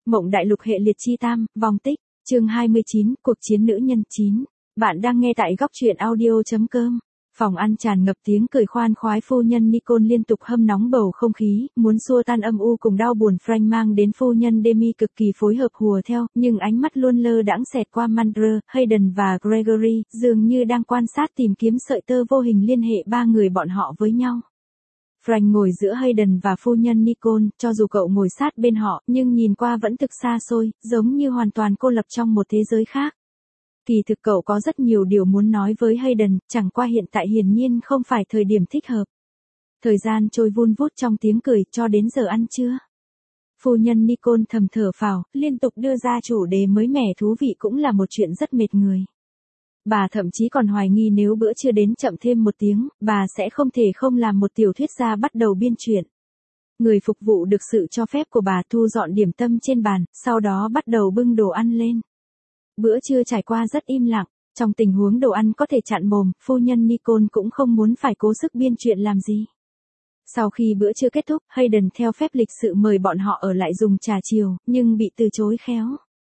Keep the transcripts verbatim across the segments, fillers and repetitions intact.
Mộng Đại Lục hệ liệt chi tam, vong tích, chương hai mươi chín, cuộc chiến nữ nhân chín. Bạn đang nghe tại góc truyện audio.com. Phòng ăn tràn ngập tiếng cười khoan khoái, phu nhân Nicole liên tục hâm nóng bầu không khí, muốn xua tan âm u cùng đau buồn. Frank mang đến phu nhân Demi cực kỳ phối hợp hùa theo, nhưng ánh mắt luôn lơ đãng xẹt qua Mandra, Hayden và Gregory, dường như đang quan sát tìm kiếm sợi tơ vô hình liên hệ ba người bọn họ với nhau. Frank ngồi giữa Hayden và phu nhân Nicole, cho dù cậu ngồi sát bên họ, nhưng nhìn qua vẫn thực xa xôi, giống như hoàn toàn cô lập trong một thế giới khác. Kỳ thực cậu có rất nhiều điều muốn nói với Hayden, chẳng qua hiện tại hiển nhiên không phải thời điểm thích hợp. Thời gian trôi vun vút trong tiếng cười cho đến giờ ăn trưa. Phu nhân Nicole thầm thở phào, liên tục đưa ra chủ đề mới mẻ thú vị cũng là một chuyện rất mệt người. Bà thậm chí còn hoài nghi nếu bữa trưa đến chậm thêm một tiếng, bà sẽ không thể không làm một tiểu thuyết gia bắt đầu biên truyện. Người phục vụ được sự cho phép của bà thu dọn điểm tâm trên bàn, sau đó bắt đầu bưng đồ ăn lên. Bữa trưa trải qua rất im lặng, trong tình huống đồ ăn có thể chặn mồm, phu nhân Nicole cũng không muốn phải cố sức biên chuyện làm gì. Sau khi bữa trưa kết thúc, Hayden theo phép lịch sự mời bọn họ ở lại dùng trà chiều, nhưng bị từ chối khéo.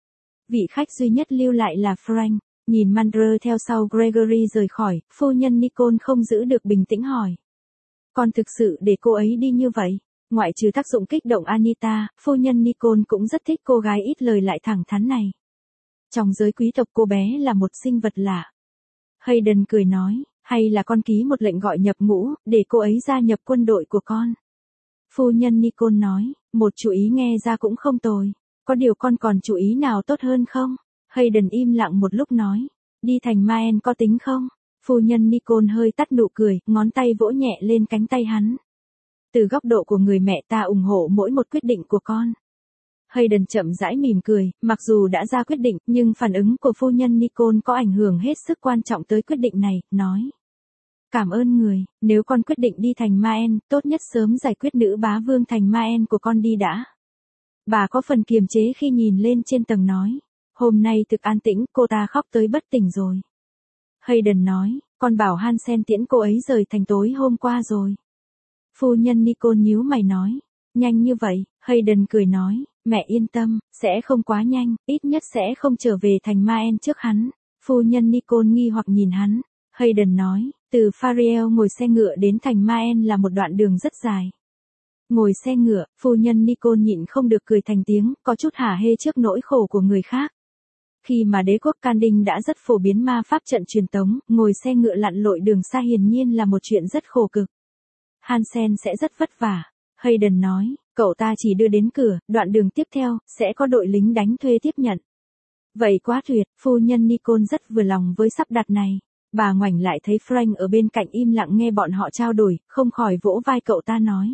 Vị khách duy nhất lưu lại là Frank. Nhìn Mandra theo sau Gregory rời khỏi, phu nhân Nicole không giữ được bình tĩnh hỏi. Con thực sự để cô ấy đi như vậy? Ngoại trừ tác dụng kích động Anita, phu nhân Nicole cũng rất thích cô gái ít lời lại thẳng thắn này. Trong giới quý tộc cô bé là một sinh vật lạ. Hayden cười nói, hay là con ký một lệnh gọi nhập ngũ, để cô ấy gia nhập quân đội của con. Phu nhân Nicole nói, một chủ ý nghe ra cũng không tồi. Có điều con còn chủ ý nào tốt hơn không? Hayden im lặng một lúc nói, đi thành Maen có tính không? Phu nhân Nicole hơi tắt nụ cười, ngón tay vỗ nhẹ lên cánh tay hắn. Từ góc độ của người mẹ, ta ủng hộ mỗi một quyết định của con. Hayden chậm rãi mỉm cười, mặc dù đã ra quyết định, nhưng phản ứng của phu nhân Nicole có ảnh hưởng hết sức quan trọng tới quyết định này, nói. Cảm ơn người, nếu con quyết định đi thành Maen, tốt nhất sớm giải quyết nữ bá vương thành Maen của con đi đã. Bà có phần kiềm chế khi nhìn lên trên tầng nói. Hôm nay thực an tĩnh, cô ta khóc tới bất tỉnh rồi. Hayden nói, con bảo Hansen tiễn cô ấy rời thành tối hôm qua rồi. Phu nhân Nicole nhíu mày nói, nhanh như vậy? Hayden cười nói, mẹ yên tâm, sẽ không quá nhanh, ít nhất sẽ không trở về thành Maen trước hắn. Phu nhân Nicole nghi hoặc nhìn hắn. Hayden nói, từ Fariel ngồi xe ngựa đến thành Maen là một đoạn đường rất dài. Ngồi xe ngựa, phu nhân Nicole nhịn không được cười thành tiếng, có chút hả hê trước nỗi khổ của người khác. Khi mà đế quốc Can Đinh đã rất phổ biến ma pháp trận truyền tống, ngồi xe ngựa lặn lội đường xa hiển nhiên là một chuyện rất khổ cực. Hansen sẽ rất vất vả. Hayden nói, cậu ta chỉ đưa đến cửa, đoạn đường tiếp theo, sẽ có đội lính đánh thuê tiếp nhận. Vậy quá tuyệt, phu nhân Nicole rất vừa lòng với sắp đặt này. Bà ngoảnh lại thấy Frank ở bên cạnh im lặng nghe bọn họ trao đổi, không khỏi vỗ vai cậu ta nói.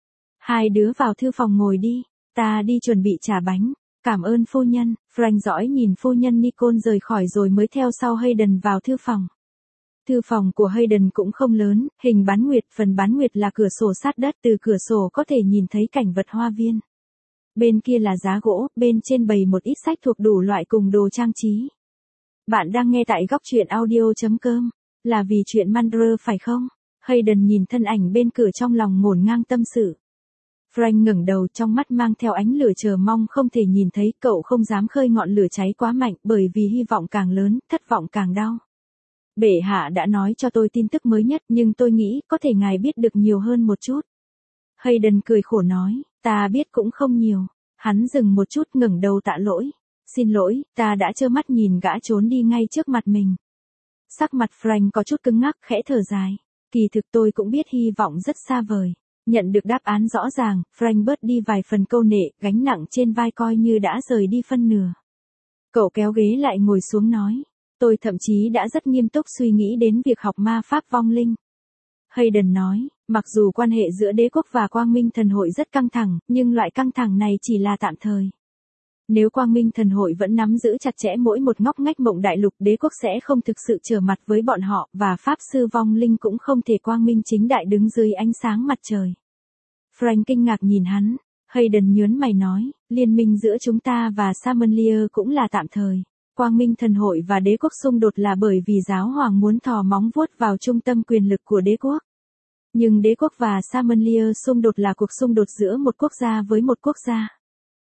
Hai đứa vào thư phòng ngồi đi, ta đi chuẩn bị trà bánh. Cảm ơn phu nhân. Frank dõi nhìn phu nhân Nicole rời khỏi rồi mới theo sau Hayden vào thư phòng. Thư phòng của Hayden cũng không lớn, hình bán nguyệt, phần bán nguyệt là cửa sổ sát đất, từ cửa sổ có thể nhìn thấy cảnh vật hoa viên. Bên kia là giá gỗ, bên trên bày một ít sách thuộc đủ loại cùng đồ trang trí. Bạn đang nghe tại góc truyện audio.com, là vì chuyện Mandra phải không? Hayden nhìn thân ảnh bên cửa trong lòng ngổn ngang tâm sự. Frank ngẩng đầu, trong mắt mang theo ánh lửa chờ mong không thể nhìn thấy, cậu không dám khơi ngọn lửa cháy quá mạnh, bởi vì hy vọng càng lớn, thất vọng càng đau. Bệ hạ đã nói cho tôi tin tức mới nhất, nhưng tôi nghĩ có thể ngài biết được nhiều hơn một chút. Hayden cười khổ nói, ta biết cũng không nhiều. Hắn dừng một chút, ngẩng đầu tạ lỗi. Xin lỗi, ta đã trơ mắt nhìn gã trốn đi ngay trước mặt mình. Sắc mặt Frank có chút cứng ngắc, khẽ thở dài. Kỳ thực tôi cũng biết hy vọng rất xa vời. Nhận được đáp án rõ ràng, Frank bớt đi vài phần câu nệ, gánh nặng trên vai coi như đã rời đi phân nửa. Cậu kéo ghế lại ngồi xuống nói, tôi thậm chí đã rất nghiêm túc suy nghĩ đến việc học ma pháp vong linh. Hayden nói, mặc dù quan hệ giữa đế quốc và Quang Minh Thần Hội rất căng thẳng, nhưng loại căng thẳng này chỉ là tạm thời. Nếu Quang Minh Thần Hội vẫn nắm giữ chặt chẽ mỗi một ngóc ngách Mộng Đại Lục, đế quốc sẽ không thực sự trở mặt với bọn họ, và pháp sư vong linh cũng không thể quang minh chính đại đứng dưới ánh sáng mặt trời. Frank kinh ngạc nhìn hắn. Hayden nhớn mày nói, liên minh giữa chúng ta và Samanlier cũng là tạm thời. Quang Minh Thần Hội và đế quốc xung đột là bởi vì giáo hoàng muốn thò móng vuốt vào trung tâm quyền lực của đế quốc. Nhưng đế quốc và Samanlier xung đột là cuộc xung đột giữa một quốc gia với một quốc gia.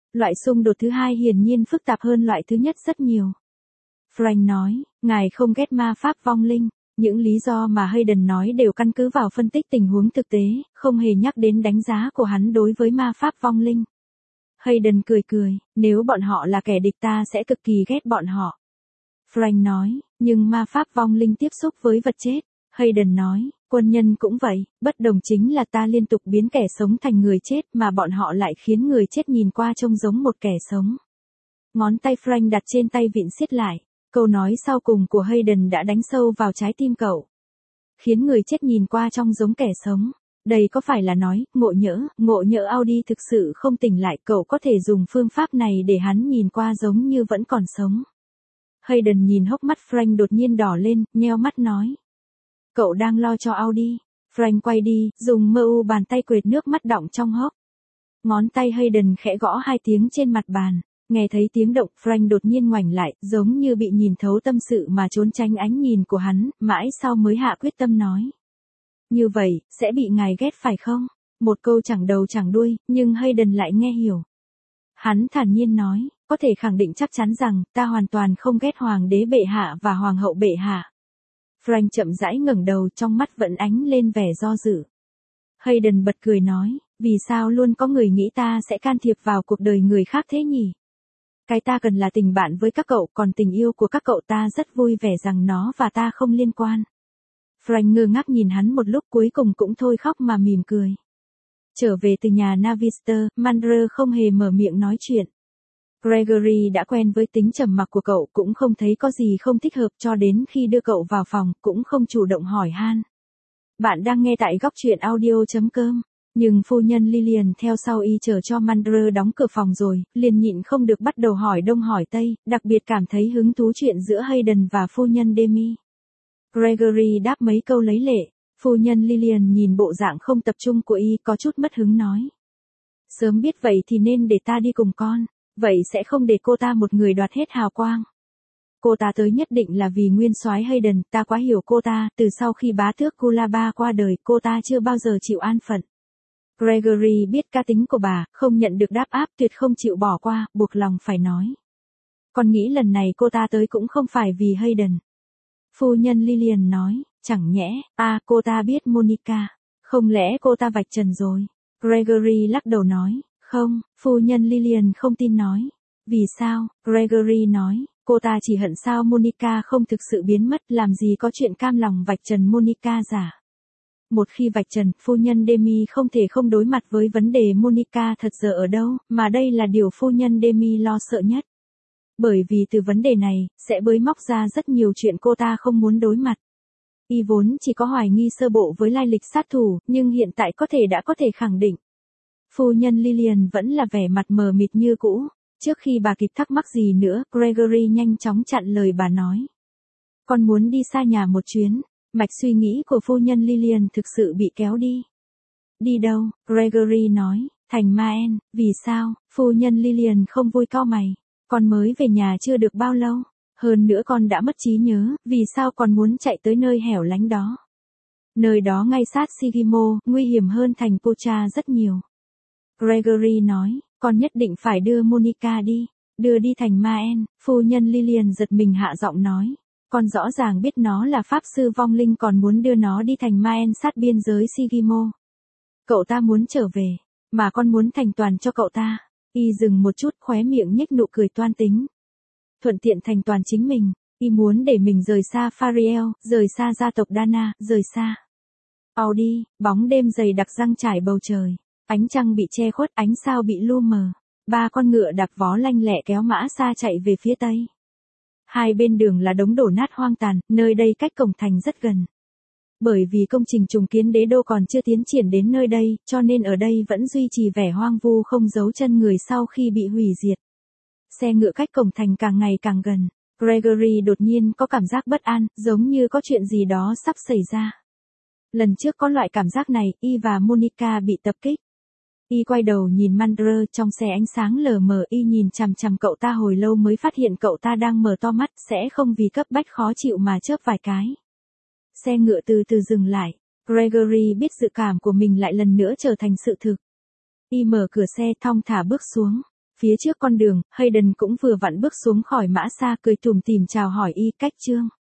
Loại xung đột thứ hai hiển nhiên phức tạp hơn loại thứ nhất rất nhiều. Frank nói, ngài không ghét ma pháp vong linh. Những lý do mà Hayden nói đều căn cứ vào phân tích tình huống thực tế, không hề nhắc đến đánh giá của hắn đối với ma pháp vong linh. Hayden cười cười, nếu bọn họ là kẻ địch ta sẽ cực kỳ ghét bọn họ. Frank nói, nhưng ma pháp vong linh tiếp xúc với vật chết. Hayden nói, quân nhân cũng vậy, bất đồng chính là ta liên tục biến kẻ sống thành người chết mà bọn họ lại khiến người chết nhìn qua trông giống một kẻ sống. Ngón tay Frank đặt trên tay vịn siết lại. Câu nói sau cùng của Hayden đã đánh sâu vào trái tim cậu. Khiến người chết nhìn qua trông giống kẻ sống. Đây có phải là nói, ngộ nhỡ, ngộ nhỡ Audi thực sự không tỉnh lại, cậu có thể dùng phương pháp này để hắn nhìn qua giống như vẫn còn sống. Hayden nhìn hốc mắt Frank đột nhiên đỏ lên, nheo mắt nói. Cậu đang lo cho Audi. Frank quay đi, dùng mơ u bàn tay quệt nước mắt đọng trong hốc. Ngón tay Hayden khẽ gõ hai tiếng trên mặt bàn. Nghe thấy tiếng động, Frank đột nhiên ngoảnh lại, giống như bị nhìn thấu tâm sự mà trốn tránh ánh nhìn của hắn, mãi sau mới hạ quyết tâm nói. Như vậy, sẽ bị ngài ghét phải không? Một câu chẳng đầu chẳng đuôi, nhưng Hayden lại nghe hiểu. Hắn thản nhiên nói, có thể khẳng định chắc chắn rằng, ta hoàn toàn không ghét hoàng đế bệ hạ và hoàng hậu bệ hạ. Frank chậm rãi ngẩng đầu, trong mắt vẫn ánh lên vẻ do dự. Hayden bật cười nói, vì sao luôn có người nghĩ ta sẽ can thiệp vào cuộc đời người khác thế nhỉ? Cái ta cần là tình bạn với các cậu, còn tình yêu của các cậu ta rất vui vẻ rằng nó và ta không liên quan. Frank ngơ ngác nhìn hắn một lúc, cuối cùng cũng thôi khóc mà mỉm cười. Trở về từ nhà Navister, Mandre không hề mở miệng nói chuyện. Gregory đã quen với tính trầm mặc của cậu, cũng không thấy có gì không thích hợp cho đến khi đưa cậu vào phòng, cũng không chủ động hỏi han. Bạn đang nghe tại góc truyện audio chấm com. Nhưng phu nhân Lillian theo sau y chờ cho Mandre đóng cửa phòng rồi, liền nhịn không được bắt đầu hỏi đông hỏi tây, đặc biệt cảm thấy hứng thú chuyện giữa Hayden và phu nhân Demi. Gregory đáp mấy câu lấy lệ, phu nhân Lillian nhìn bộ dạng không tập trung của y có chút mất hứng nói. Sớm biết vậy thì nên để ta đi cùng con, vậy sẽ không để cô ta một người đoạt hết hào quang. Cô ta tới nhất định là vì nguyên soái Hayden, ta quá hiểu cô ta, từ sau khi bá tước Kulaba qua đời, cô ta chưa bao giờ chịu an phận. Gregory biết cá tính của bà, không nhận được đáp áp, tuyệt không chịu bỏ qua, buộc lòng phải nói. Con nghĩ lần này cô ta tới cũng không phải vì Hayden. Phu nhân Lillian nói, chẳng nhẽ, à cô ta biết Monica, không lẽ cô ta vạch trần rồi. Gregory lắc đầu nói, không, phu nhân Lillian không tin nói. Vì sao? Gregory nói, cô ta chỉ hận sao Monica không thực sự biến mất, làm gì có chuyện cam lòng vạch trần Monica giả. Một khi vạch trần, phu nhân Demi không thể không đối mặt với vấn đề Monica thật giờ ở đâu, mà đây là điều phu nhân Demi lo sợ nhất. Bởi vì từ vấn đề này, sẽ bới móc ra rất nhiều chuyện cô ta không muốn đối mặt. Y vốn chỉ có hoài nghi sơ bộ với lai lịch sát thủ, nhưng hiện tại có thể đã có thể khẳng định. Phu nhân Lillian vẫn là vẻ mặt mờ mịt như cũ. Trước khi bà kịp thắc mắc gì nữa, Gregory nhanh chóng chặn lời bà nói. Con muốn đi xa nhà một chuyến. Mạch suy nghĩ của phu nhân Lillian thực sự bị kéo đi. Đi đâu? Gregory nói, thành Maen. Vì sao? Phu nhân Lillian không vui cau mày. Con mới về nhà chưa được bao lâu. Hơn nữa con đã mất trí nhớ, vì sao con muốn chạy tới nơi hẻo lánh đó? Nơi đó ngay sát Sigimo, nguy hiểm hơn thành Pocha rất nhiều. Gregory nói, con nhất định phải đưa Monica đi. Đưa đi thành Maen. Phu nhân Lillian giật mình hạ giọng nói. Con rõ ràng biết nó là pháp sư vong linh, còn muốn đưa nó đi thành Maen sát biên giới Sigimo. Cậu ta muốn trở về, mà con muốn thành toàn cho cậu ta. Y dừng một chút, khóe miệng nhếch nụ cười toan tính. Thuận tiện thành toàn chính mình, y muốn để mình rời xa Fariel, rời xa gia tộc Dana, rời xa. Audi, bóng đêm dày đặc răng trải bầu trời, ánh trăng bị che khuất, ánh sao bị lu mờ. Ba con ngựa đạp vó lanh lẹ kéo mã xa chạy về phía tây. Hai bên đường là đống đổ nát hoang tàn, nơi đây cách cổng thành rất gần. Bởi vì công trình trùng kiến đế đô còn chưa tiến triển đến nơi đây, cho nên ở đây vẫn duy trì vẻ hoang vu không dấu chân người sau khi bị hủy diệt. Xe ngựa cách cổng thành càng ngày càng gần. Gregory đột nhiên có cảm giác bất an, giống như có chuyện gì đó sắp xảy ra. Lần trước có loại cảm giác này, y và Monica bị tập kích. Y quay đầu nhìn Mandre, trong xe ánh sáng lờ mờ, y nhìn chằm chằm cậu ta hồi lâu mới phát hiện cậu ta đang mở to mắt, sẽ không vì cấp bách khó chịu mà chớp vài cái. Xe ngựa từ từ dừng lại. Gregory biết dự cảm của mình lại lần nữa trở thành sự thực. Y mở cửa xe thong thả bước xuống. Phía trước con đường, Hayden cũng vừa vặn bước xuống khỏi mã xa cười tủm tỉm chào hỏi y cách Trương.